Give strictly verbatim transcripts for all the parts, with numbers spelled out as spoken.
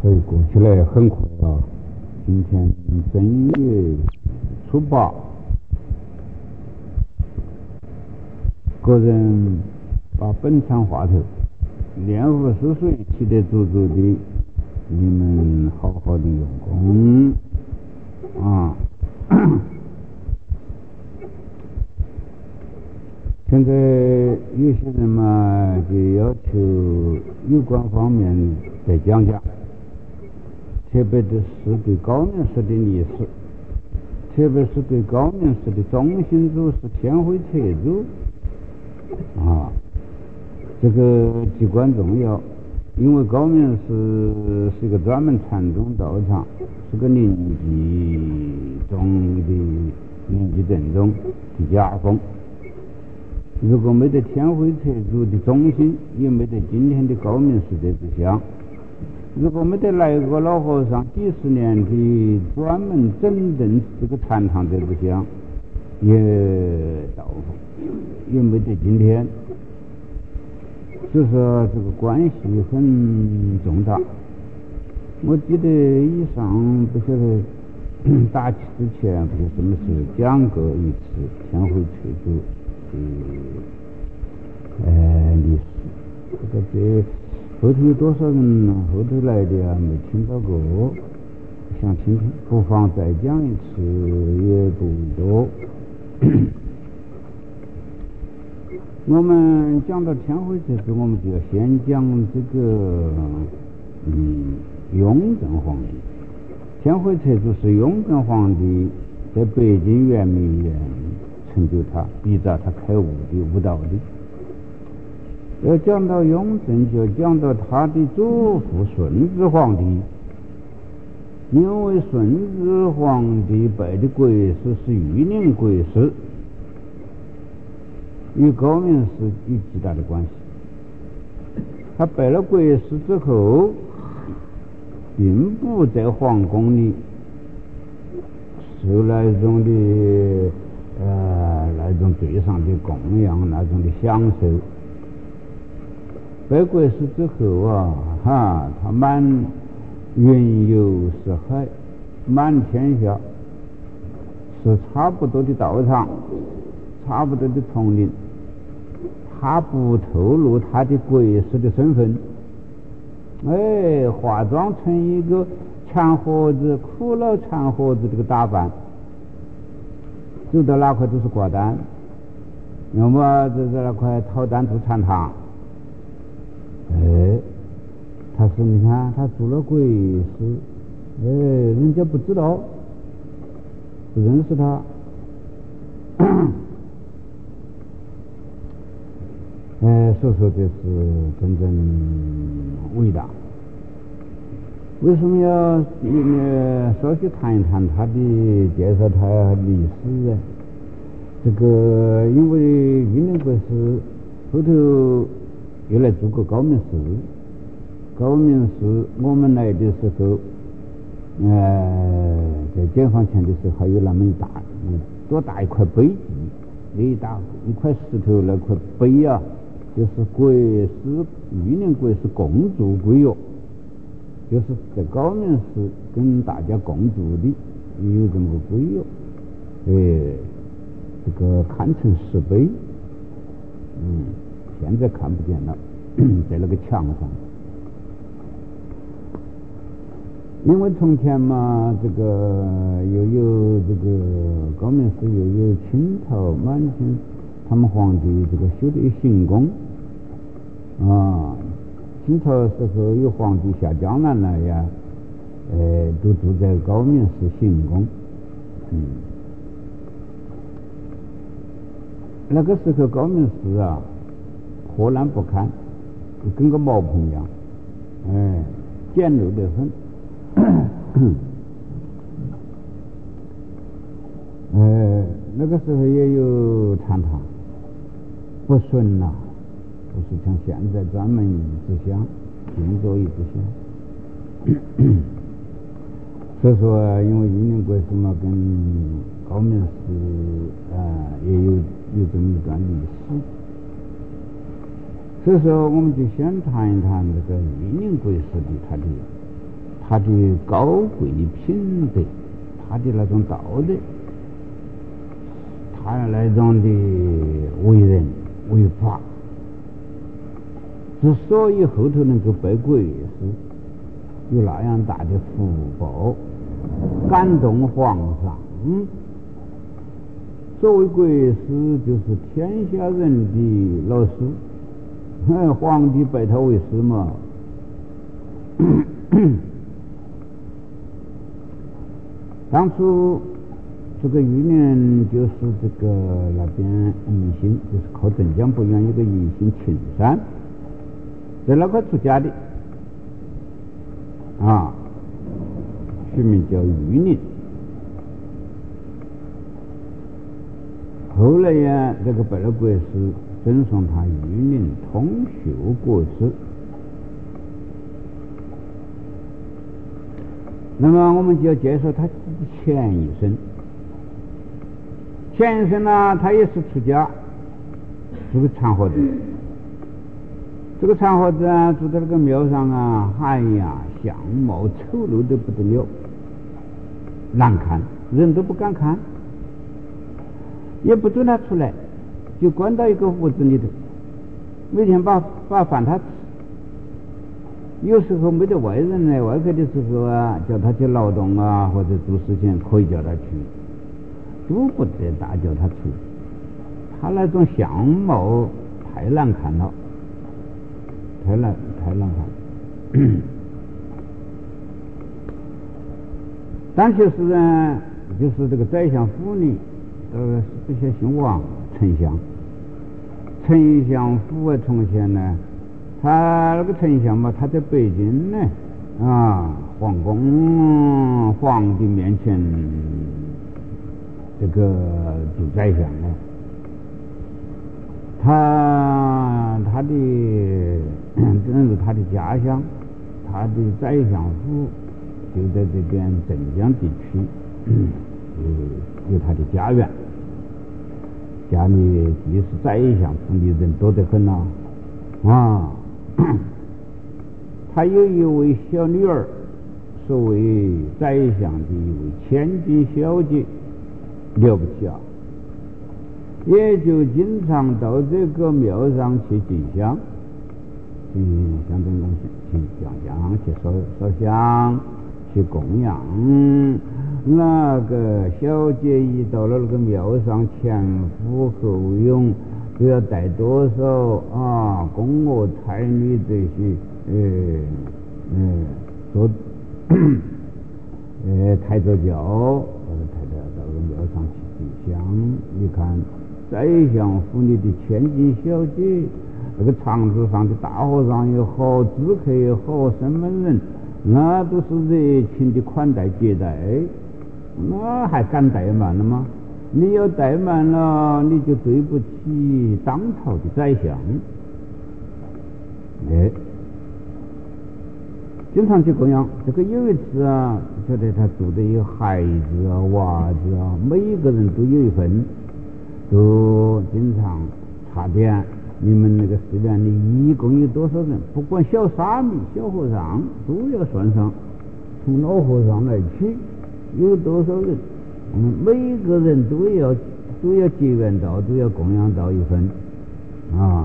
所以过起来很快啊。今天正月初八，个人把本场话头练武似水，骑得足足的，你们好好的用功啊！现在有些人嘛，就要求有关方面再讲讲，特别的是对高明寺的历史，特别是对高明寺的中心主是天慧彻主啊，这个至关重要。因为高明寺是一个专门禅宗道场，是个临济宗的临济正宗的家风。如果没得天慧彻主的中心，也没得今天的高明寺这支香。如果没得来个老和尚几十年的专门整顿这个禅堂这支香，也道也没得今天。所以说这个关系很重大。我记得以上不晓得打起之前不晓得什么时候讲过一次天慧彻主的呃历史，这个这后头有多少人呢？后头来的啊没听到过，想听听，不妨再讲一次，也不多。我们讲到天慧彻主，我们就要先讲这个嗯雍正皇帝。天慧彻主是雍正皇帝在北京圆明园成就他，逼着他开悟的悟道的。要讲到雍正，就讲到他的祖父顺治皇帝，因为顺治皇帝拜的国师是玉林国师，与高明寺有极大的关系。他拜了国师之后，并不在皇宫里受那种的呃那种对上的供养，那种的享受。拜国师之后啊，哈，他满云游四海，满天下，是差不多的道场，差不多的丛林。他不透露他的国师的身份，哎，化妆成一个馋盒子，苦老馋盒子这个打扮，走到哪块都是挂单，要么就在那块讨单住禅堂。哎，他说你看他做了国师，哎，人家不知道，不认识他。哎，所以说这是真正伟大。为什么要呃稍许谈一谈他的介绍他历史呢？这个因为玉林国师后头又来住过高明寺，高明寺我们来的时候，呃，在解放前的时候还有那么一大多大一块碑记，那一大一块石头那块碑啊，就是国师玉林国师共筑规约，就是在高明寺跟大家共筑的，有这么个规约，哎，这个看成石碑，嗯，现在看不见了，在那个墙上。因为从前嘛，这个又有这个高明寺又有清朝满清他们皇帝这个修的行宫啊，清朝时候有皇帝下江南来呀，呃，都住在高明寺行宫。嗯，那个时候高明寺啊，破烂不堪，跟个茅棚一样，哎，简陋得很。呃，那个时候也有禅堂，不顺呐、啊，不是像现在专门一支香，静坐一支香。所以说，因为玉林国师嘛，跟高明寺啊、呃、也有有这么一段历史。所以说，我们就先谈一谈这个玉林国师的他的他的高贵的品德，他的那种道德，他那种的为人为法，之所以后头能够被国师有那样大的福报，感动皇上。嗯，所谓国师就是天下人的老师，嗯，皇帝拜他为师嘛。当初这个玉林就是这个那边宜兴，就是靠镇江不远有个宜兴青山，在那块出家的啊，取名叫玉林。后来呀，这个拜了国师，赠送他玉林通秀国师。那么我们就要介绍他自己前一生。前一生呢，他也是出家，是个长伙子。这个长伙子啊，住在那个庙上啊，哎呀，相貌丑陋得不得了，难看，人都不敢看，也不准他出来，就关到一个屋子里头，每天把把饭他吃。有时候没得外人来外客的时候啊，叫他去劳动啊，或者做事情，可以叫他去，都不得大叫他出。他那种相貌太难看了，太难太难看。但就是呢，就是这个宰相府里，呃，这些姓王，丞相，丞相府啊，从前呢。他那个丞相嘛，他在北京呢，啊，皇宫皇帝面前这个做宰相呢，他他的正是他的家乡，他的宰相府就在这边镇江地区，有他的家园，家里既是宰相府里人多得很呐，啊。他有一位小女儿，所谓宰相的一位千金小姐，了不起啊！也就经常到这个庙上去进香，嗯，象征东西，去讲香，去烧烧香，去供养。那个小姐一到了那个庙上，前呼后拥。都要带多少啊？宫娥才女这些，呃，呃，做，呃，抬着轿，或者抬着到个庙上去进香。你看，宰相府里的千金小姐，那个场子上的大和尚也好，知客也好，身门人，那都是热情的款待接待，那还敢怠慢了吗？你要怠慢了，你就对不起当朝的宰相。哎，经常去供养。这个有一次啊，觉得他住的有孩子啊、娃子啊，每一个人都有一份，都经常查点你们那个寺院里一共有多少人，不管小沙弥、小和尚，都要算上，从老和尚来起有多少人。我们每个人都要都要结缘到，都要供养到一份啊。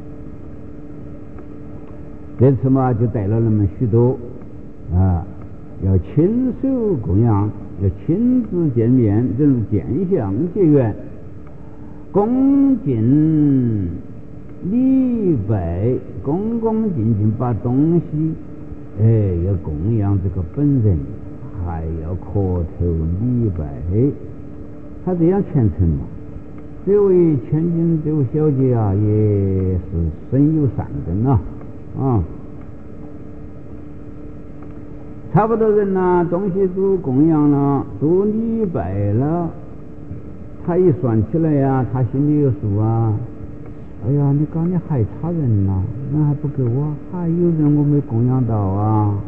这次嘛，就带了那么许多啊，要亲手供养，要亲自见面，正如见相结缘，恭敬礼拜，恭恭敬敬把东西，哎，要供养这个本人。还要磕头礼拜，他这样虔诚嘛。这位千金这位小姐啊，也是深有善根啊，啊，差不多人呐、啊，东西都供养了，都礼拜了，他一算起来呀、啊，他心里有数啊。哎呀，你刚才还差人呐、啊，那还不够啊，还有人我没供养到啊。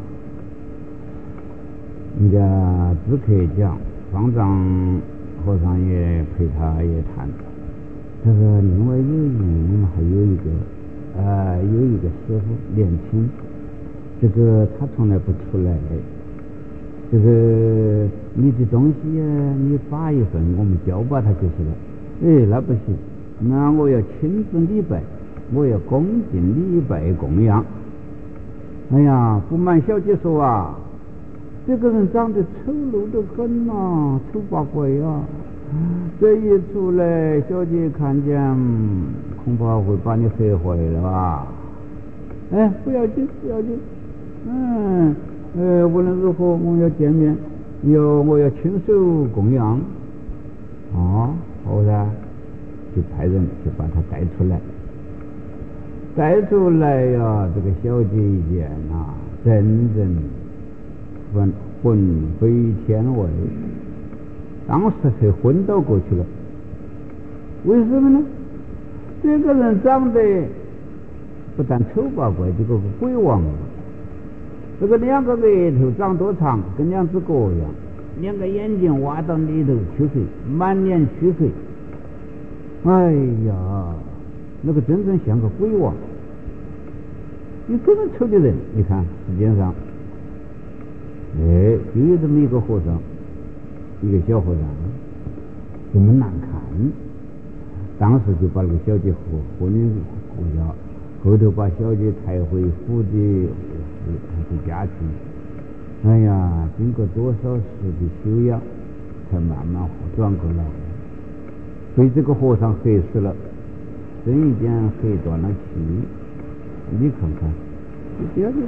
人家知客讲，方丈和尚也陪他也谈，他说另外有一还有一个呃有一个师傅年轻， 这个他从来不出来。这个你的东西呀，你发一份，我们交把他就是了。哎，那不行，那我要亲自礼拜，我要恭敬礼拜供养。哎呀，不瞒小姐说啊，这个人长得丑陋得很呐，丑八怪呀！这一出来，小姐看见，恐怕会把你吓坏了吧？哎，不要紧，不要紧。嗯，呃，无论如何，我要见面，要我要亲手供养。哦，好噻，就派人去把他带出来。带出来呀，这个小姐一见啊，真人魂魂飞天外，当时是昏倒过去了。为什么呢？这个人长得不但丑八怪，这个鬼王，这个两个额头长多长，跟两只狗一样，两个眼睛挖到里头去水，满脸蛆水。哎呀，那个真正像个鬼王。你这么丑的人，你看世界上，哎，就有这么一个和尚，一个小和尚，这么难看。当时就把那个小姐和婚姻和下，后头把小姐抬回府的府的家去。哎呀，经过多少时的修养，才慢慢转过来。被这个和尚黑死了，真一点黑断了气。你看看，这样子。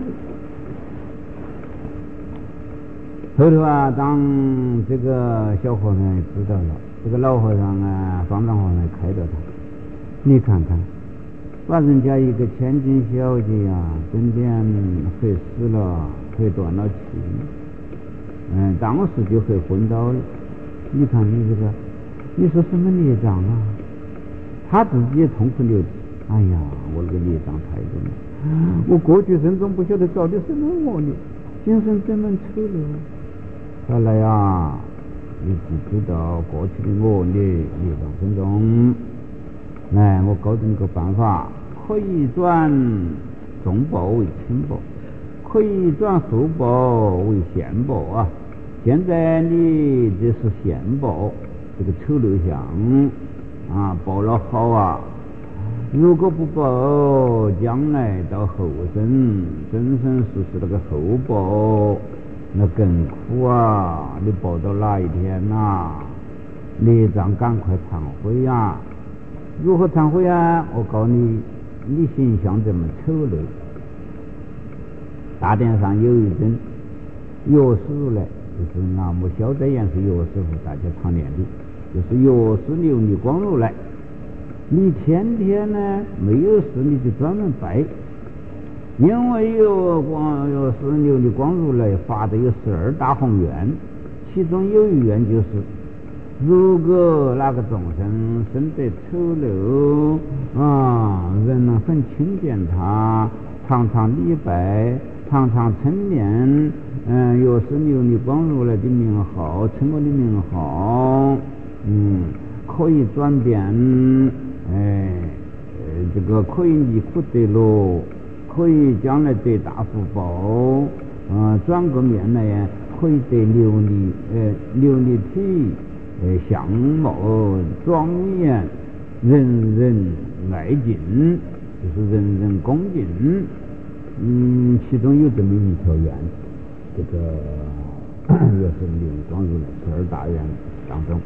后头啊，当这个小和尚知道了，这个老和尚啊，方丈和尚开导他。你看看，把人家一个千金小姐呀、啊，真点黑死了，黑断了气。嗯，当时就黑昏倒了。你看你这个，你说什么孽障啊？他自己也痛哭流涕。哎呀，我这个孽障太重了！我过去生中不晓得搞的什么恶孽，今生这么丑陋。看来呀，你只知道过去的恶孽孽障深重。来，我告诉你个办法，可以转重报为轻报，可以转厚报为现报啊！现在你这是现报，这个丑陋相啊，报了好啊！如果不报，将来到后生，生生世世那个后报，那更苦啊！你报到哪一天呐、啊？孽障赶快忏悔呀！如何忏悔啊？我告诉你，你形象这么丑陋，大殿上有一尊药师如来，就是南无消灾言是药师傅，大家常念的，就是药师琉璃光如来。你天天呢没有事，你就专门拜，因为有光有是琉璃光如来发的有十二大宏愿，其中有一愿就是，如果那个众生生得丑陋啊，人呢很轻贱他，常常礼拜，常常称念，嗯，又是琉璃光如来的名号，称我的名号，嗯，可以转变。哎，呃，这个可以离苦得乐，可以将来得大福报，啊、呃，转个面来呀，可以得琉璃，呃，琉璃体，呃，相貌庄严，人人爱敬，就是人人恭敬。嗯，其中有这么一条愿，这个也是琉璃光如来十二大愿当中。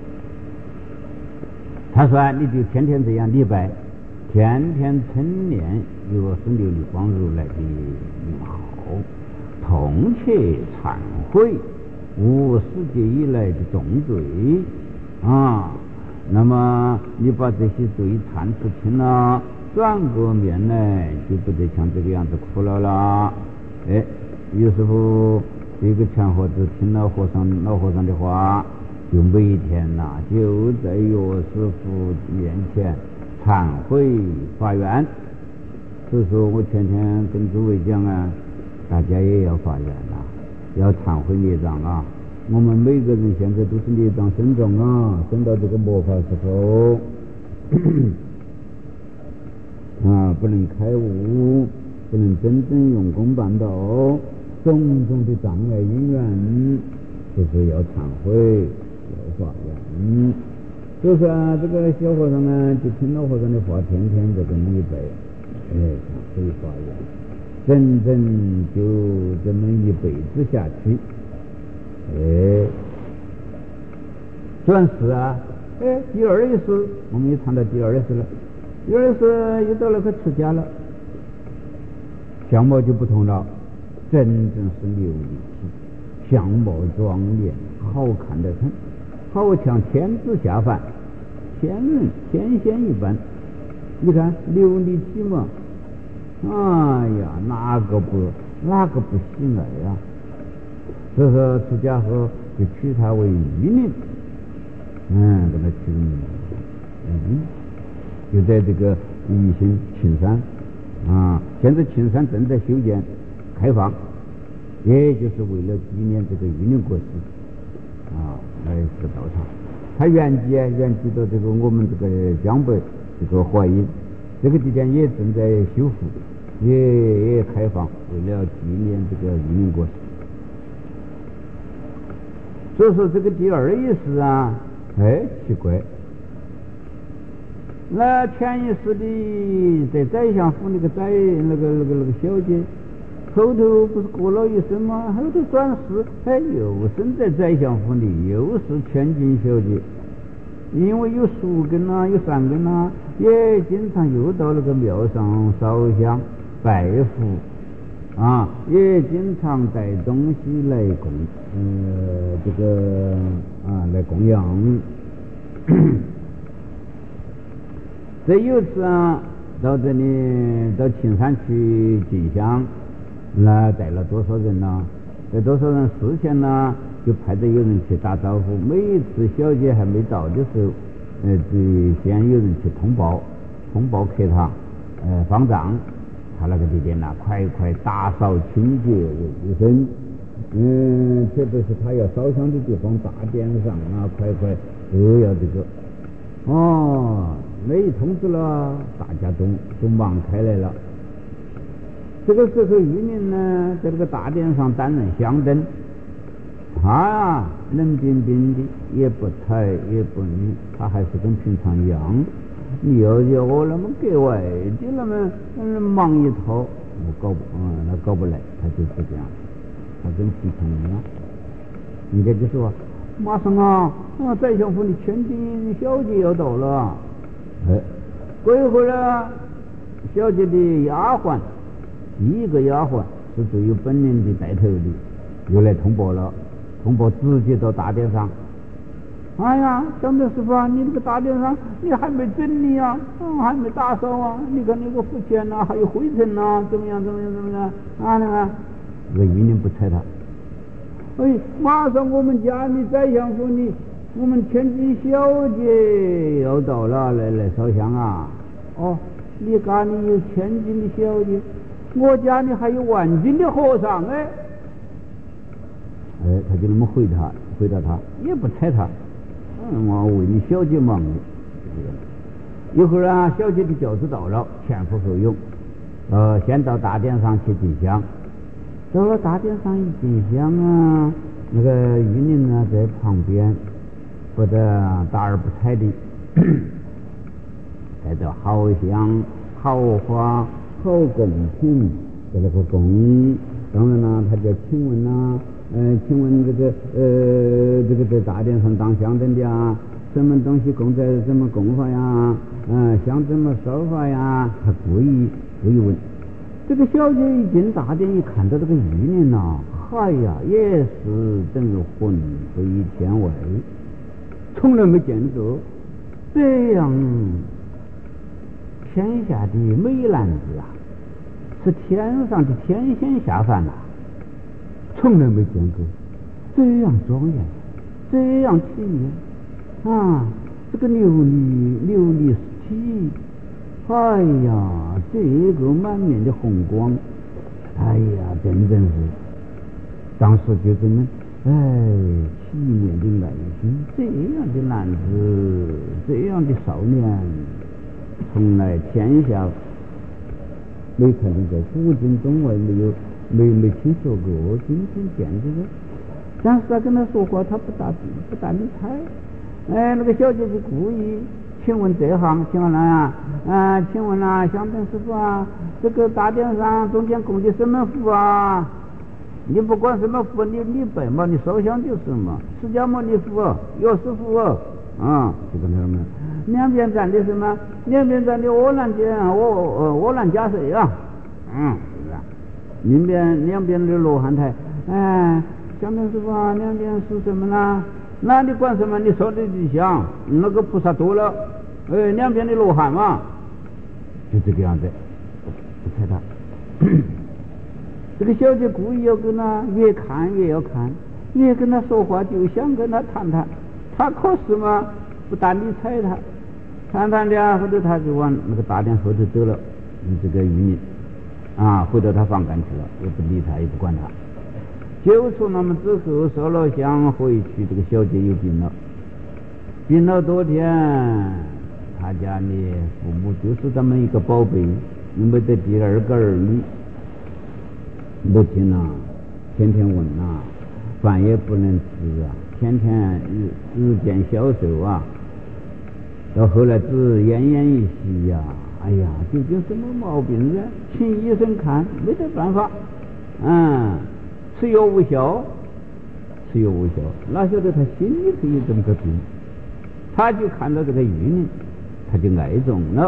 他说你就天天这样礼拜，天天称念若是琉璃光如来的名号，痛切忏悔无世界以来的重罪啊！那么你把这些罪忏出清了，转过面来就不得像这个样子苦恼了。哎，有时候这个全和子听了和尚老和尚的话，就每天呐、啊、就在药师傅面前忏悔发愿。所以说我天天跟诸位讲啊，大家也要发愿啊，要忏悔孽障啊。我们每个人现在都是孽障深重啊，升到这个末法时候啊，不能开悟， 不能真正用功办道，种种的障碍因缘，就是要忏悔，要发愿。就是啊，这个小和尚呢，就听老和尚的话，天天在跟你背，哎，可以发愿，整整就这么一辈子下去，哎，转世啊，哎，第二一世，我们又谈到第二世了，第二世又到了个出家了，相貌就不同了，真正是琉璃体，相貌庄严，好看得很，好像天子下凡，天人天仙一般。你看琉璃体嘛，哎呀，哪个不哪个不喜爱呀？所以说出家后就取他为玉林，嗯，给他取名，嗯，就在这个宜兴青山啊，现在青山正在修建开放，也就是为了纪念这个玉林国师啊，来是道场。他原籍啊，原籍到这个我们这个江北这个淮阴，这个地点也正在修复，也也开放，为了纪念这个玉林国师。所以说这个第二一世啊，哎，奇怪，那前一世的在宰相府那个宰那个那个那个小姐，后头不是过了一生吗？后头转世，哎，又生在宰相府里，又是千金小姐。因为有树根啊，有善根啊，也经常又到那个庙上烧香拜佛啊，也经常带东西来供，呃，这个啊来供养。这有次啊，到这里到青山去进香，那带了多少人呢？带多少人？事前呢就派着有人去打招呼，每一次小姐还没到的时候，呃，最先有人去通报，通报客堂，呃，方丈，他那个地点呢，快快打扫清洁卫生，嗯，特别是他要烧香的地方，大殿上啊，快快都要这个，哦，没一通知了，大家都都忙开来了。这个时候，玉林呢，在这个大殿上担任香灯。他啊，冷冰冰的，也不睬也不理，他还是跟平常一样。你要叫我那么格外的那么嗯忙一套，我搞不嗯那搞不来，他就是这样，他跟平常一样。应该就说马上啊，啊宰相府的千金小姐要到了，哎，过一会儿呢，小姐的丫鬟，第一个丫鬟是最有本领的带头的，又来通报了。通报直接到大殿上，哎呀，张德师傅啊，你这个大殿上你还没整理啊，嗯，还没打扫啊，你看那个福钱呐，还有灰尘呐，怎么样怎么样怎么样啊？那个这个玉林不睬他，哎，马上我们家里宰相府里，我们千金小姐要到了，来来烧香啊！哦，你家里有千金的小姐，我家里还有万金的和尚哎。哎，他就那么回他，回答他，也不睬他。嗯，我为你小姐忙的。一会儿啊，小姐的轿子到了，前赴后拥。呃，先到大殿上去进香。到了大殿上一进香啊，那个玉林呢在旁边，不得大而不睬的，带着好香、好花、好贡品，在那个供。当然啦，他叫请问呐。呃，请问这个呃，这个在大殿上当香灯的啊，什么东西供在什么供法呀？嗯、呃，香怎么烧法呀？他故意故意问。这个小姐一进大殿，一看到这个玉林呐，哎呀，也是等于魂飞天外，从来没见过这样天下的美男子啊，是天上的天仙下凡呐、啊。从来没见过这样庄严，这样体面啊！这个琉璃琉璃体，哎呀，这个满面的红光，哎呀，真正是，当时就这么，哎，体面的爱心，这样的男子，这样的少年，从来天下没看见过，古今中外没有没没听说过，今天见这个。但是他跟他说话，他不大不大理睬。哎，那个小姐就故意，请问这行，请问啊，啊，请问啊，香灯师傅啊，这个大殿上中间供的什么佛啊？你不管什么佛，你你拜嘛，你烧香就是嘛，释迦牟尼佛、药师佛啊，就跟他们两边站的什么？两边站的阿难家，我阿难家谁啊？嗯，是吧？两边两边的罗汉台，哎，香灯师傅啊，两边是什么呢？那你管什么？你烧的就香，那个菩萨多了，哎，两边的罗汉嘛，就这个样子，不睬他。这个小姐故意要跟他越看越要看，越跟他说话就想跟他谈谈，他可是嘛不大理睬他，谈谈的后头他就往那个大殿后头走了，这个渔民啊，回到他房间去了，也不理他，也不管他。就从那么之后烧了香回去，这个小姐又病了，病了多天，他家的父母就是这么一个宝贝，没得第二个儿女。母亲呐，天天问呐，饭也不能吃啊，天天日日渐消瘦啊，到后来只奄奄一息呀、啊，哎呀，究竟什么毛病呢？请医生看，没得办法，嗯，吃药无效，吃药无效，哪晓得他心里头有这么个病，他就看到这个玉呢，他就爱中了。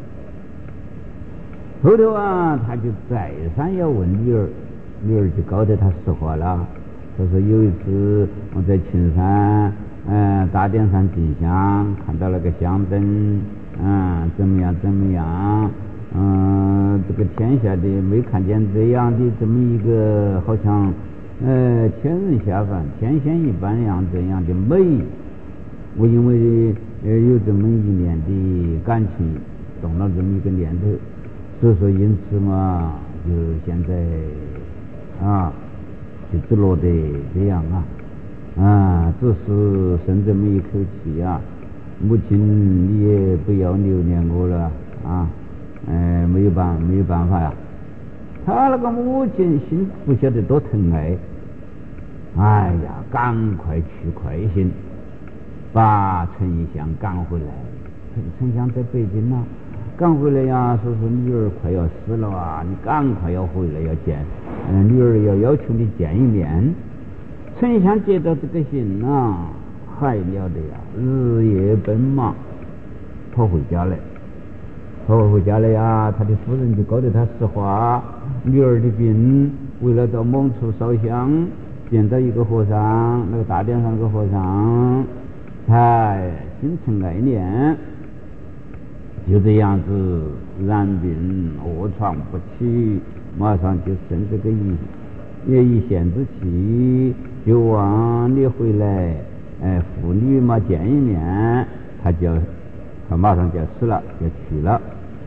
后头啊，他就再三要问女儿，女儿就告诉他实话了。他说有一次我在青山，嗯、呃，大殿上进香，看到了个香灯，嗯、呃，怎么样怎么样，嗯、呃，这个天下的没看见这样的这么一个好像，呃，天人下凡、天仙一般样这样的美。我因为呃有这么一年的感情，动了这么一个念头。所以说，因此嘛，就现在啊，就只落得这样啊，啊，只是剩这么一口气啊。母亲，你也不要留念我了啊，呃，没有办没有办法呀。他那个母亲心不晓得多疼爱，哎呀，赶快去快信，把陈一香赶回来。陈陈香在北京呢。赶回来呀，说说女儿快要死了啊，你赶快要回来要见，嗯，女儿要要求你见一面。陈香接到这个信啊，还了得呀，日夜奔忙，跑回家来，跑回家来呀，他的夫人就告诉他实话，女儿的病，为了到某处烧香，见到一个和尚，那个大殿上那个和尚，才心存爱念。就这样子染病卧床不起，马上就生这个一也一线之气，就往你回来，哎，父女嘛见一面，他就他马上就要死了，就去了。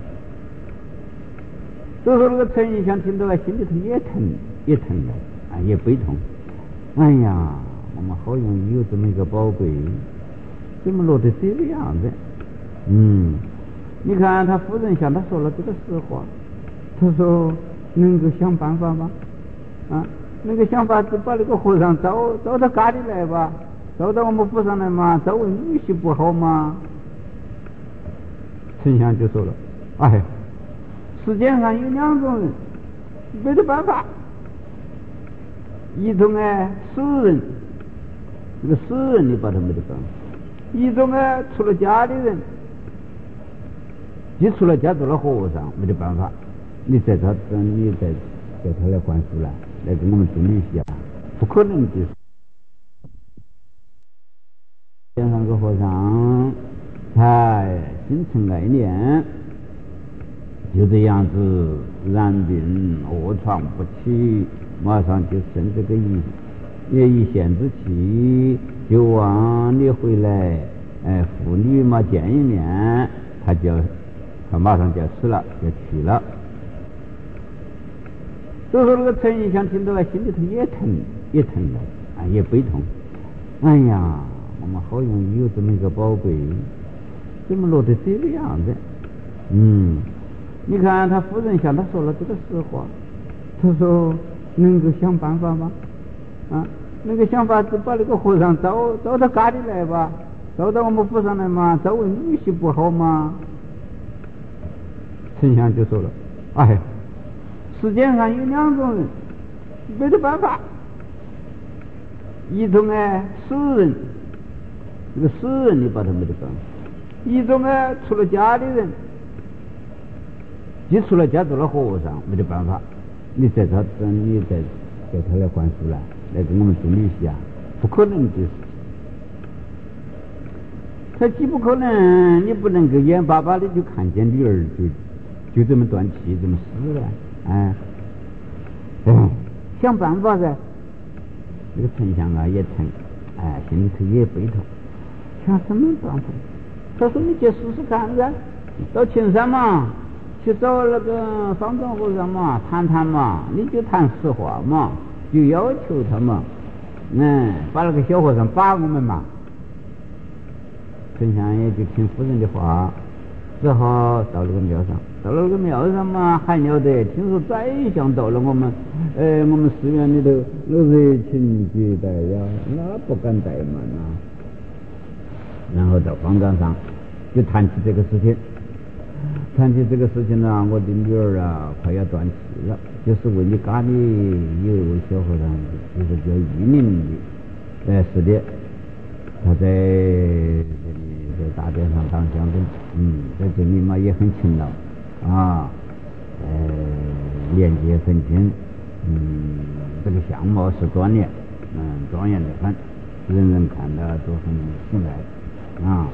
所以说那个陈一香听到了，心里头也疼也疼了啊，也悲痛。哎呀，我们好容易有这么一个宝贝，怎么落得这个样子？嗯。你看他夫人向他说了这个实话，他说能够想办法吗？啊，能够想法子把那个和尚招招到家里来吧，招到我们府上来嘛，招为女婿不好吗？丞相就说了，哎，世界上有两种人，没得办法，一种呢死人，这个死人你把他没得办法；一种呢出了家的人。你出了家做了和尚，没得办法，你在他，你在叫他来还俗来，来跟我们做女婿啊，不可能的。边上个和尚，才心存爱念，就这样子染病卧床不起，马上就生这个一也一线之气，就往你回来，哎，父女嘛见一面，他就。他马上就要死了，就去了。所以说那个陈一香听到了，心里头也疼也疼了啊，也悲痛。哎呀，我们好容易有这么一个宝贝，怎么落得这个样子？嗯， 你看他夫人向他说了这个实话，他说能够想办法吗？啊，能够想法子把那个和尚招招到家里来吧，招到我们府上来嘛，招为女婿不好吗？丞相就说了，哎，世界上有两种人，没得办法，一种呢死人，这个死人你把他没得办法；一种呢出了家的人，既出了家做了和尚，没得办法，你在他你在给他来还俗来，来给我们做女婿啊，不可能的事。他既不可能，你不能够眼巴巴的就看见女儿就就这么断气，这么死了，哎，嗯，想办法噻。这个丞相啊也疼，哎，心里头也悲痛，想什么办法？他说：“你去试试看噻，到青山嘛，去找那个方丈和尚嘛，谈谈嘛，你就谈实话嘛，就要求他嘛，嗯，把那个小和尚把我们嘛。”丞相也就听夫人的话，只好到那个庙上。到了那个庙上嘛，还了得！听说宰相到了我们，呃，我们寺院里头，那热情接待呀，那不敢怠慢啊。然后到方丈上就谈起这个事情，谈起这个事情呢，我的女儿啊，快要断气了，就是为你家里有一位小和尚，就是叫玉林的，呃，是的，他在这里在大殿上当将军，嗯，在这里嘛也很勤劳。啊，呃，年纪也很轻，嗯，这个相貌是端严，嗯，庄严的很，人人看到都很信赖啊。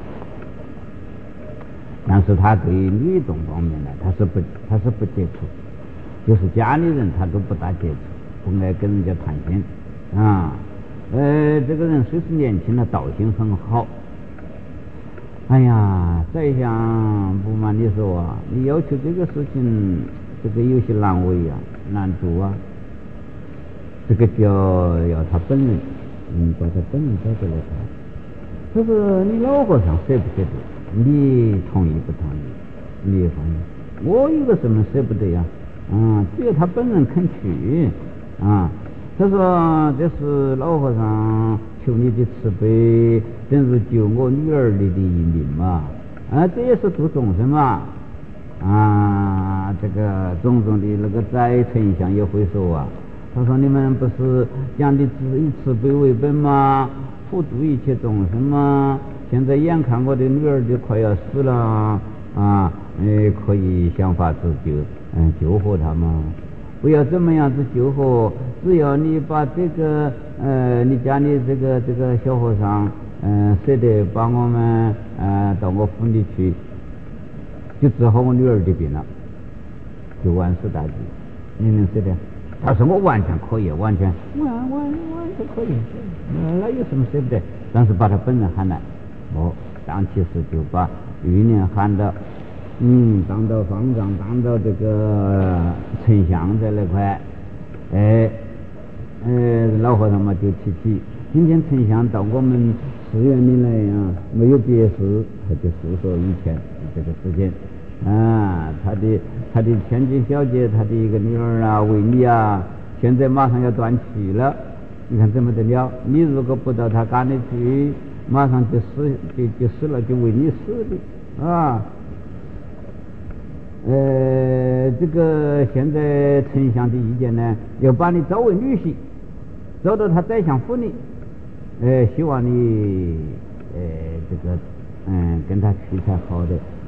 但是他对女动方面呢，他是不，他是不接触，就是家里人他都不大接触，不爱跟人家谈心啊。呃，这个人虽是年轻了，道行很好。哎呀，宰相不瞒你说啊，你要求这个事情，这个有些难为啊，难做啊。这个就要他本人，嗯，把他本人找过来谈。他说你老和尚舍不舍得？你同意不同意？你放心，我有个什么舍不得呀？啊，只有他本人肯去啊。他说这是老和尚求你的慈悲，真是救我女儿你的一命嘛，啊，这也是度众生嘛，啊，这个种种的那个宰丞相也会说啊，他说你们不是讲的以慈悲为本吗？普度一切众生吗？现在眼看我的女儿就快要死了啊，呃，可以想法子救，嗯，救活她吗？不要怎么样子救活，只要你把这个呃，你家里这个这个小和尚，嗯、呃，舍得把我们呃到我府里去，就治好我女儿的病了，就万事大吉。你能舍得？他说我完全可以，完全完完完全可以，那有什么舍不得？但是把他本人喊来，哦，当其时就把玉林喊到。嗯，当到方丈，当到这个丞相在那块，哎，呃，老和尚嘛就提起，今天丞相到我们寺院里来呀、啊，没有别事，他就诉说以前这个事情啊，他的他的千金小姐，他的一个女儿啊，为你啊，现在马上要断气了，你看怎么得了？你如果不到他家里去，马上就死，就就死了，就为你死的啊。呃，这个现在丞相的意见呢，要把你招为女婿，招到他宰相府里，呃，希望你呃这个嗯跟他去才好的。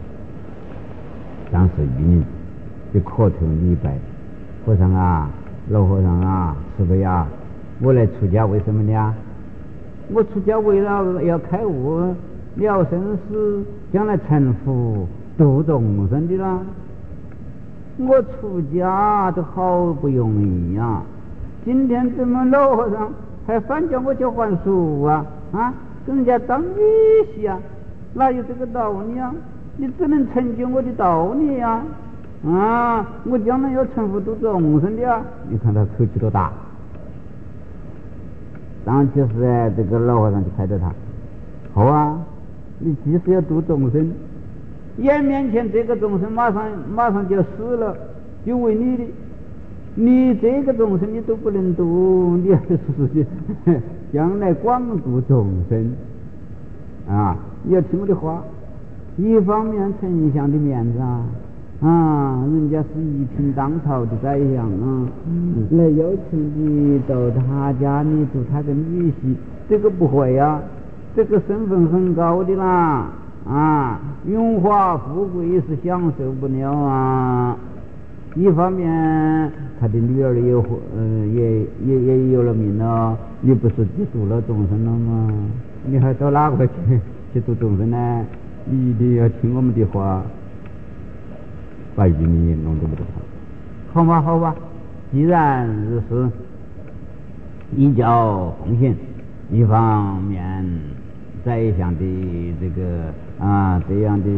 当时玉林就磕头礼拜，和尚啊，老和尚啊，慈悲啊，我来出家为什么呢？我出家为了要开悟了生死，将来成佛度众生的啦。我出家都好不容易呀、啊，今天怎么老和尚还反叫我去还俗啊？啊，跟人家当女婿啊，哪有这个道理啊？你只能成就我的道理呀、啊！啊，我将来要成佛度众生的啊！你看他口气多大。当其时这个老和尚就开导他，好啊，你即使要度众生， 眼面前这个众生马上马上就死了，就为你的，你这个众生你都不能度，你还说是将来广度众生啊！你要听我的话，一方面丞相的面子啊。啊，人家是一品当朝的宰相啊，嗯、来邀请你到他家里做他的女婿，这个不会呀、啊，这个身份很高的啦，啊，荣华富贵是享受不了啊。一方面，他的女儿也呃也也也有了命了，你不是去度了众生了吗？你还到哪块去去度众生呢？你一定要听我们的话。把玉米弄得不得好吧好吧，既然如是，一较奉行，一方面宰相的这个啊这样的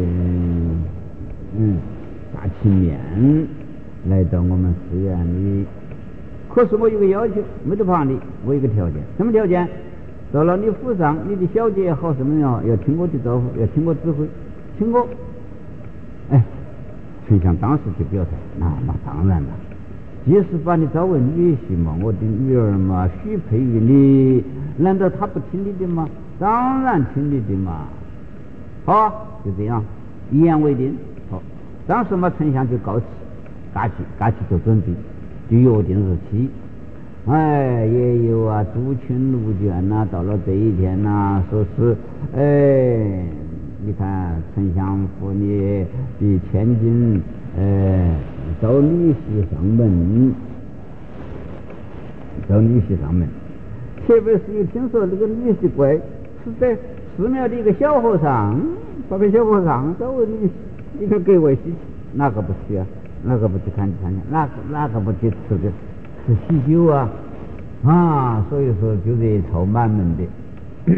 嗯大青面来到我们寺院里，可是我有个要求，没得旁的，我有个条件，什么条件？到了你府上，你的小姐也好什么样，要听我的招呼，要听我指挥，听我，哎。丞相当时就表态，那那当然了，即使把你招为女婿嘛，我的女儿嘛，许配于你，难道她不听你的吗？当然听你的嘛。好，就这样，一言为定。好，当时嘛，丞相就告辞，赶去赶去做准备，就约定日期。哎，也有啊，朱群卢卷呐，到了这一天呐、啊，说是哎。你看，丞相府里的千金，呃，招女婿上门，招女婿上门。特别是一听说这个女婿怪是在寺庙的一个小和尚，把个小和尚招为女婿，你看格外稀奇，哪个不去啊？哪个不去看看看？哪个哪个不去吃个吃喜酒啊？啊，所以说就热潮满门的。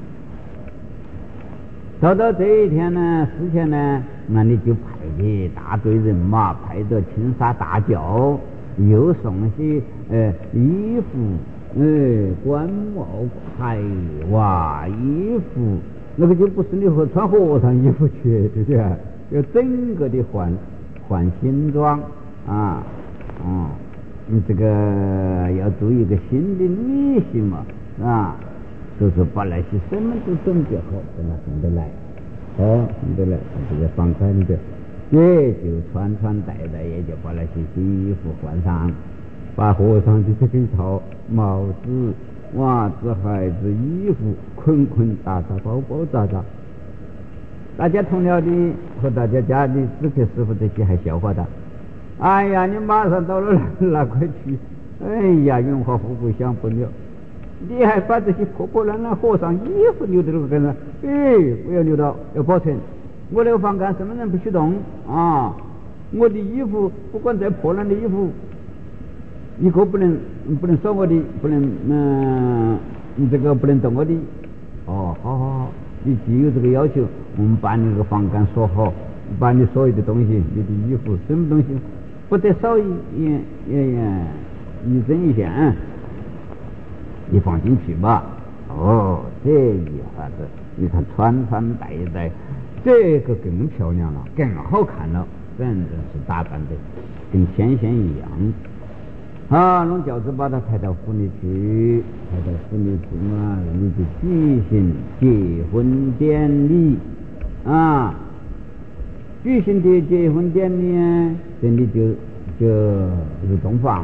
到到这一天呢，事前呢，那你就派的大队人马，派着青纱大轿，又送些呃衣服，呃官帽牌哇衣服，那个就不是你和穿和尚衣服去，对不对？要整个的换换新装啊，嗯，你这个要做一个新的女婿嘛，啊。就是把那些什么都准备好，等他送得来，哦，送得来，这个放开的，也就穿穿戴戴，也就把那些衣服换上，把和尚的这个一套帽子、袜子、鞋子、衣服捆捆扎扎、包包扎扎。大家同僚的和大家家的知客师傅这些还笑话他，哎呀，你马上到了那块去，哎呀，荣华富贵享不了。你还把这些破破烂烂和尚衣服留在这个跟着，哎，不要留到，要保存。我那个房间什么人不许动啊！我的衣服不管再破烂的衣服，一个不能不能少我的，不能嗯、呃，这个不能动我的。哦，好好好，你既有这个要求，我们把你这个房间锁好，把你所有的东西，你的衣服什么东西不得少一一一一针一线。你放心去吧。哦，这一下子，你看穿穿戴戴，这个更漂亮了，更好看了，真的是打扮的跟天仙一样。啊，弄轿子把他抬到府里去，抬到府里去嘛，你就举行结婚典礼啊。举行的结婚典礼，这里就就入洞房。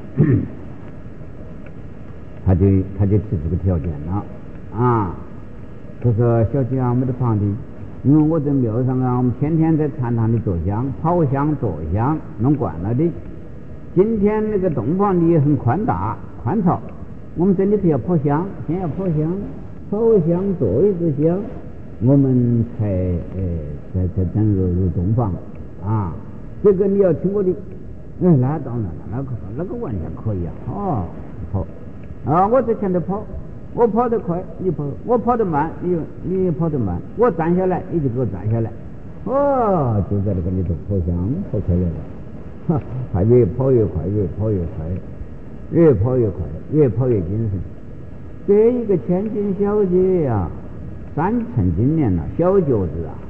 他就他就提这个条件了啊，他说小姐啊，没得旁的，因为我在庙上啊，我们天天在禅堂里做香、跑香、做香，弄惯了的。今天那个洞房里很宽大、宽敞，我们这里头要跑香，先要跑香，跑香做一支香，我们才呃才才能入入洞房啊。这个你要听我的，哎，那当然了，那个那个完全可以啊，哦，跑。啊！我在前头跑，我跑得快，你跑；我跑得慢，你你跑得慢。我站下来，你就给我站下来。哦，就在那个里头跑香跑开来了，哈！他越跑越快，越跑越快，越跑越快，越跑越精神。这一个千金小姐呀、啊，三寸金莲了，小脚子啊，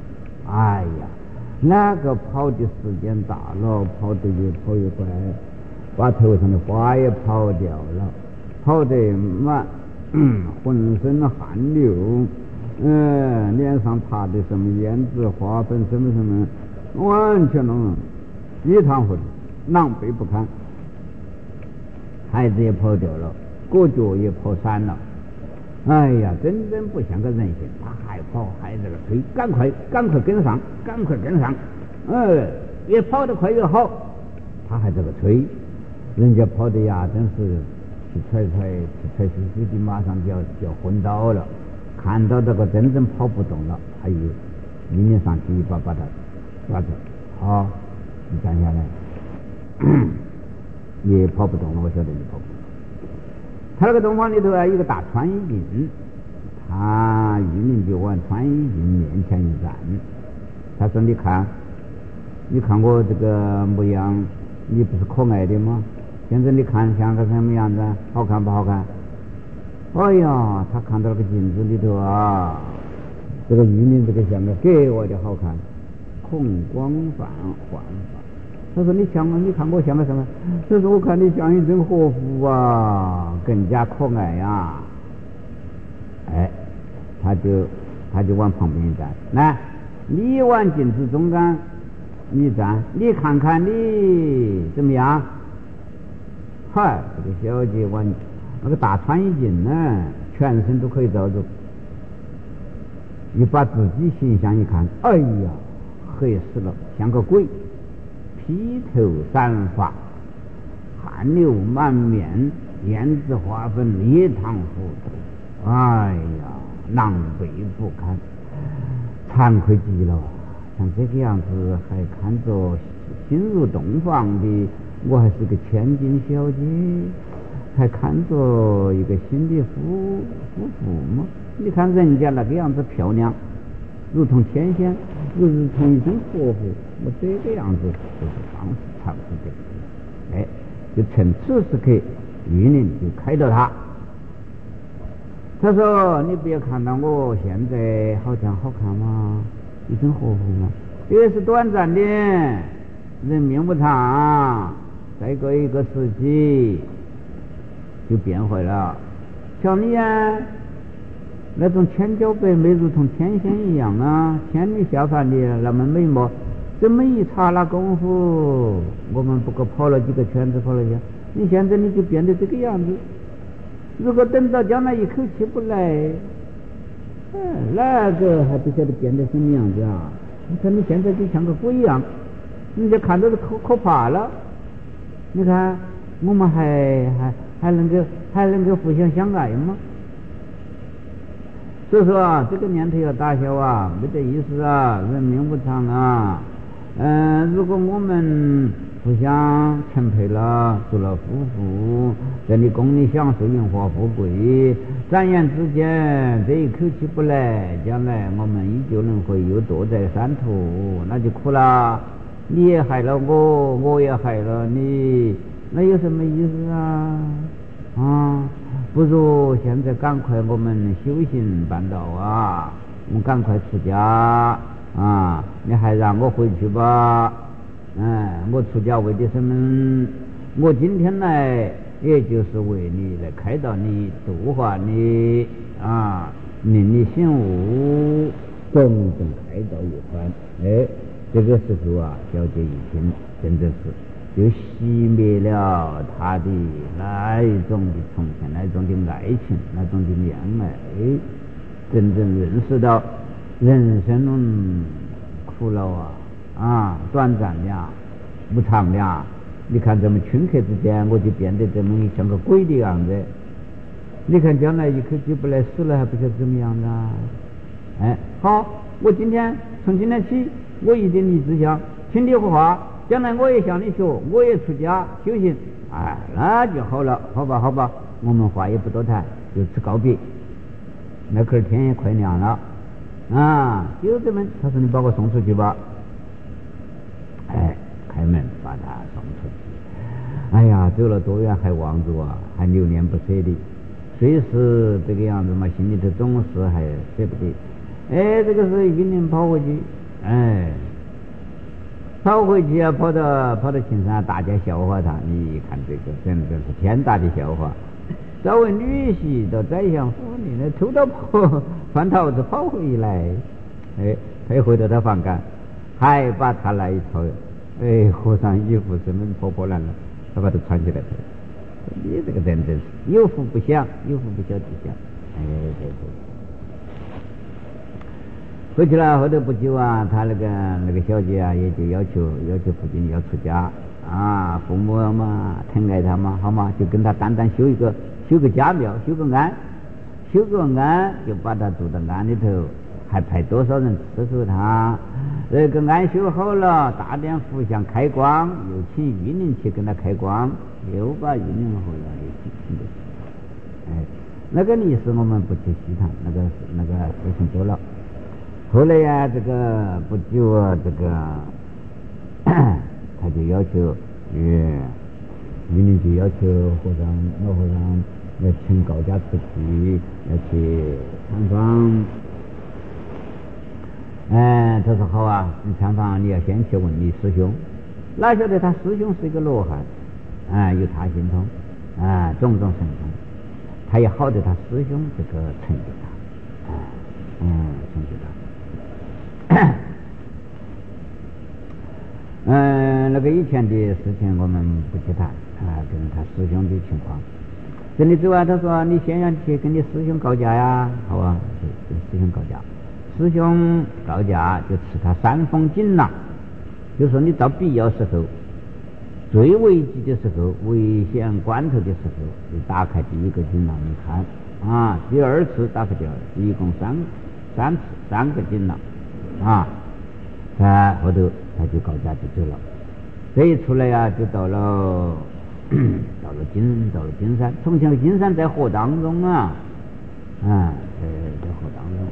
哎呀，那个跑的时间大了，跑得越跑越快，把头上的花也跑掉了，跑得满，嗯，浑身汗流，嗯，脸上擦的什么胭脂花粉什么什么，完全弄一塌糊涂，狼狈不堪。孩子也跑掉了，裹脚也跑散了。哎呀，真真不像个人形，他还跑还在那催，赶快赶快跟上，赶快跟上，呃，越跑得快越好，他还在那催，人家跑的呀，真是气踹踹气踹吁吁的，马上就要就要昏倒了。看到这个真正跑不动了，他又命令上去一把把他抓住，好，你站下来，你跑不动了，我晓得你跑不动。他那个洞房里头啊，有个大穿衣镜，他玉林就往穿衣镜面前一站，他说：“你看，你看我这个模样，你不是可爱的吗？现在你看像个什么样子？好看不好看？”哎呀，他看到那个镜子里头啊，这个玉林这个像个格外的好看，红光泛焕发。他说：“你像啊，你看我像个什么？”他说：“我看你像一尊和服啊，更加可爱呀、啊。”哎，他就他就往旁边一站，来，你往镜子中间你站，你看看你怎么样？嗨，这个小姐往那个大穿衣镜呢，全身都可以照住。你把自己形象一看，哎呀，黑死了，像个鬼。披头散发，汗流满面，胭脂花粉一塌糊涂，哎呀，狼狈不堪，惭愧极了。像这个样子还看着心如洞房的，我还是个千金小姐，还看着一个新的夫夫妇吗？你看人家那个样子漂亮，如同天仙，如同一尊活佛。我这个样子就是方式常识的，哎，就趁此时刻，玉林就开导他。他说：“你别看到我现在好像好看吗？一身和服吗？也是短暂的，人命不长，再过一个时期就变坏了。像你呀，那种千娇百媚，如同天仙一样啊，千里下凡的那么美貌。这么一刹那功夫，我们不过跑了几个圈子，跑了一下，你现在你就变得这个样子。如果等到将来一口气不来，嗯，那个还不晓得变得什么样子啊？你看你现在就像个鬼一样，人家看到都可可怕了。你看我们还还还能够还能够互相相爱吗？所以说啊，这个念头要打消啊，没得意思啊，人命不长啊。嗯、呃，如果我们互相钦佩了，做了夫妇，在你宫里享受荣华富贵，转眼之间这一口气不来，将来我们依旧能会又堕在山途，那就苦了。你也害了我，我也害了你，那有什么意思啊？啊，不如现在赶快我们修行办道啊，我们赶快出家。啊，你还让我回去吧？嗯，我出家为的什么？我今天来，也就是为你来开导你、度化你啊，令你醒悟，种种开导一番。哎，这个时候啊，小姐一听，真的是就熄灭了他的那一种的从前那种的爱情，那种的恋爱，真正认识到。人生苦恼啊，啊，短暂的，不长的。你看这么顷刻之间，我就变得这么像个鬼的样子。你看将来一口气不来死了，还不晓得怎么样的。哎，好，我今天从今天起，我一定立志向听你话，将来我也向你学，我也出家修行。哎，那就好了，好吧，好吧，我们话也不多谈，就此告别。那可是天也快亮了。啊，有这门，他说你把我送出去吧。哎，开门把他送出去。哎呀，走了多远还望着啊，还留恋不舍的。虽是这个样子嘛，心里头总是还舍不得。哎，这个是玉林跑过去， 哎，跑回去啊，跑到跑到青山，大家笑话他。你一看这个，真的是天大的笑话。稍微女婿到宰相府里呢，偷到跑翻桃子跑回来，哎，他一回到他房间，还把他那一套，哎，和尚衣服是闷破破烂了，他把它穿起来。你这个人真是有福不享，有福不消之享。哎，对对。回去了，后头不久啊，他那个那个小姐啊，也就要求要求父亲要出家啊，父母嘛疼爱他嘛，好嘛，就跟他单单修一个修个家庙，修个庵，修个庵就把他住到庵里头，还派多少人伺候他。那个庵修好了，大殿佛像开光，又请玉林去跟他开光，又把玉林后来又请过去。哎，那个历史我们不去细谈，那个那个事情多了。后来呀、啊，这个不久啊，这个他就要求，玉玉林就要求和尚老和尚要请高家出去，要去参访。哎，他说好啊，你参访你要先去问你师兄，哪晓得他师兄是一个罗汉，啊，有他心通，啊，种种神通，他也好得他师兄这个成就他，啊，嗯，成就他。嗯，那个以前的事情我们不去谈啊，跟他师兄的情况。这里之外，他说你先要去跟你师兄告假呀，好啊，跟师兄告假。师兄告假就赐他三封锦囊，就说你到必要时候、最危急的时候、危险关头的时候，你打开第一个锦囊你看啊，第二次打开第二，一共三三次三个锦囊。啊，他后头他就告假就走了。这一出来呀、啊，就到了到了金到了金山。从前的金山在河当中啊，啊，在在河当中。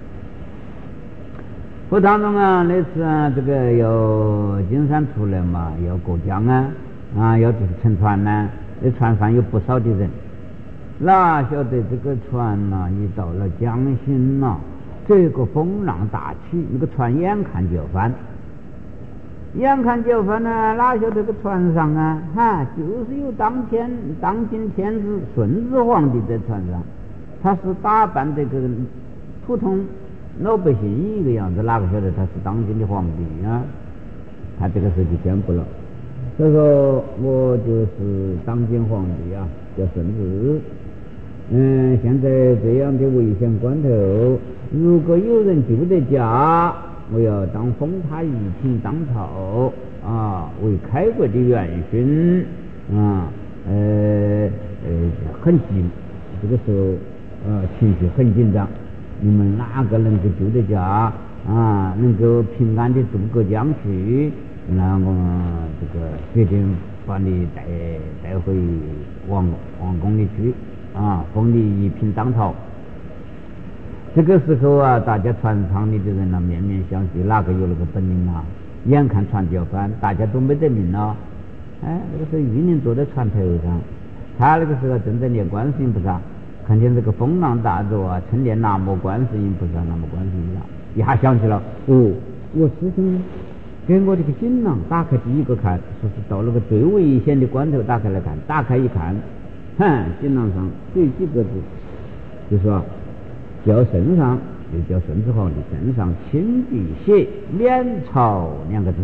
河当中啊，那次啊，这个要金山出来嘛，要过江啊，啊，要乘船呢、啊，那船上有不少的人。哪晓得这个船呐、啊，一到了江心呐、啊。这个风浪大起，那个船眼看就要翻，眼看就要翻呢，哪晓得这个船上啊，哈，就是有当天当今天子顺治皇帝在船上，他是打扮这个普通老百姓一个样子，哪个晓得他是当今的皇帝啊？他这个时候就宣布了，他说我就是当今皇帝啊，叫顺治。嗯，现在这样的危险关头，如果有人救得家，我要当封他一品当朝啊，为开国的元勋啊，呃呃，很紧，这个时候呃情绪很紧张。你们哪个能够救得家啊，能够平安的渡过江去，那我这个决定把你带带回王王宫里去。啊，封你一品当朝。这个时候啊，大家船舱里的人呢、啊，面面相觑，哪个有那个本领啊？眼看船就要翻，大家都没得命了。哎，那个时候玉林坐在船头上，他那个时候正在念观世音菩萨，看见这个风浪大作啊，称念南无观世音菩萨，南无观世音菩萨，一下想起了，哦，我师兄给我这个锦囊打开第一个看，说是到了个最危险的关头打开来看，打开一看。哼，锦囊上有几个字，就说叫圣上，就叫顺治皇帝圣上亲笔写免朝两个字，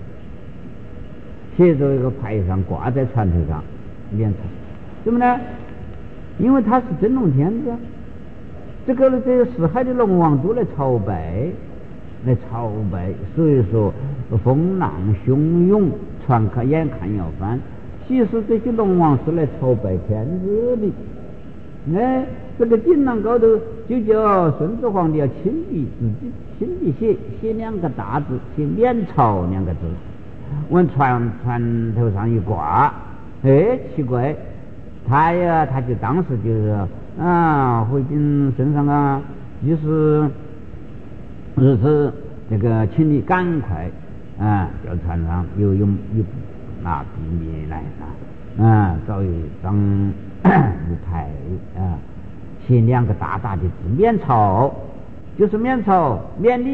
写在一个牌上挂在船头上，免朝。怎么呢？因为他是真龙天子，这个呢，这四海的龙王都来朝拜，来朝拜，所以说风浪汹涌，船看眼看要翻。其实这些龙王是来朝拜天子的，哎，这个锦囊高头就叫顺治皇帝要亲笔自己亲笔写写两个大字，写免朝两个字，往船船头上一挂，哎，奇怪，他呀，他就当时就是啊，回禀圣上啊，就是日子这个，请你赶快啊，叫船上有有有。拿笔墨来啊，啊，找一张木牌啊，写两个大大的字，免朝，就是免朝，免礼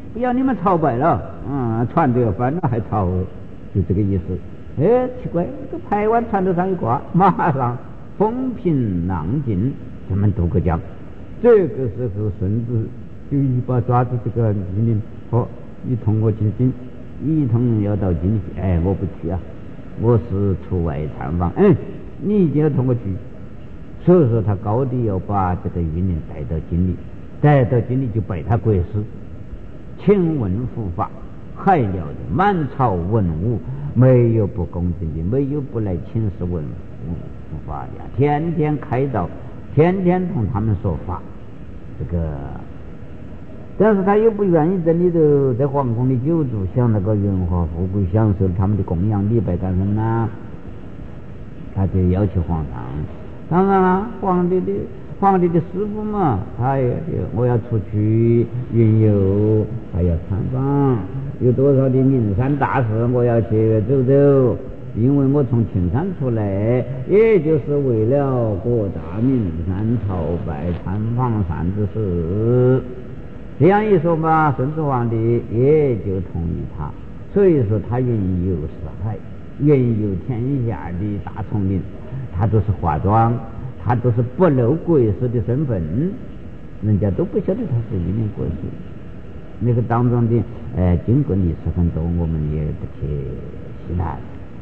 不要你们朝拜了，嗯，船都要翻了还朝，就这个意思。哎，奇怪，这个排湾船头上一挂，马上风平浪静，他们渡过江。这个时候，孙子就一把抓住这个渔民，好，你同我进京，一同要到京去。哎，我不去啊，我是出外参访。嗯，你一定要同我去。所以说，他高低要把这个渔民带到京里，带到京里就拜他国师，请问伏法，还了的满朝文武，没有不恭敬的，没有不来请示问伏法的，天天开导，天天同他们说法。这个，但是他又不愿意在里头在皇宫里久住，享那个荣华富贵，享受他们的供养礼拜干什么呢？他就要求皇上。当然了，皇帝的皇帝的师傅嘛，他也我要出去云游，还要参访，有多少的名山大事我要去走走，因为我从青山出来，也就是为了各大名山朝拜参访山之事。这样一说吧，孙子皇帝也就同意他，所以说他云游四海，云游天下的大丛林，他都是化妆，他都是不露国师的身份，人家都不晓得他是一名国师。那个当中的呃经过历史很多，我们也不去细谈。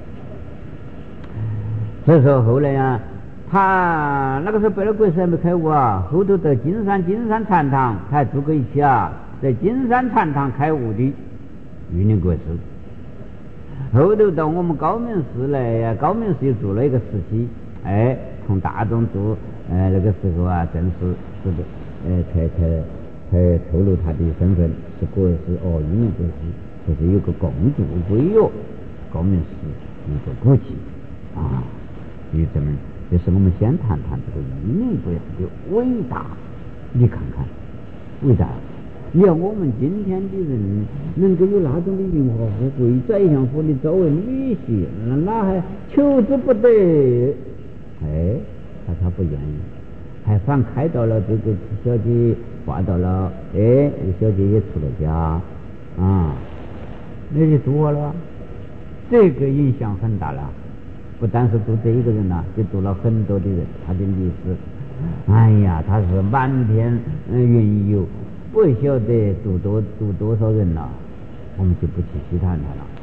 所以说后来啊，他那个时候拜了国师还没开悟啊，后头到金山金山禅堂，他还住过一期啊，在金山禅堂开悟的玉林国师。后头到我们高明寺来呀，高明寺又住了一个时期，哎，从大众住，呃，那个时候啊，正是是的，呃，才才才透露他的身份是国师哦，玉林国师，就是有个共主归哟，高明寺一个国旗啊，于这么，就是我们先谈谈这个玉林国师的伟大，你看看，伟大。要我们今天的人能够有那种的荣华富贵，宰相府的周围女婿，那那还求之不得。哎，他他不愿意，还反开到了这个小姐，挂到了，哎，小姐也出了家啊，那就多了，这个影响很大了。不单是读这一个人呐、啊，就读了很多的人，他的历史，哎呀，他是满天嗯云游。不晓得读多读多少人了，我们就不去细谈他了。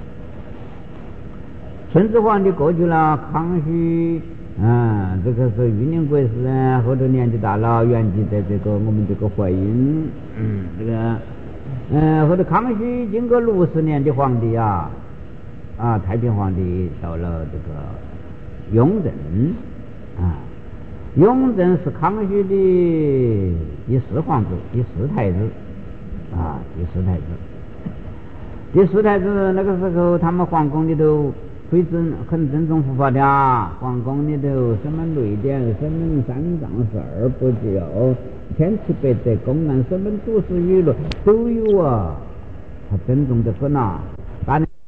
孙子皇帝过去了，康熙，嗯，这个是玉林国师啊，后头年纪大了，原籍在这个我们这个淮阴，嗯，这个，嗯，后头康熙经过六十年的皇帝啊，啊，太平皇帝到了这个雍正，啊。雍正是康熙的第四皇子，第四太子啊，第四太子。第四太子那个时候，他们皇宫里头非尊很尊重佛法的啊，皇宫里头什么雷电、什么三藏十二不教、天齐百德、公案、什么都市娱乐都有啊，他尊重的很呐。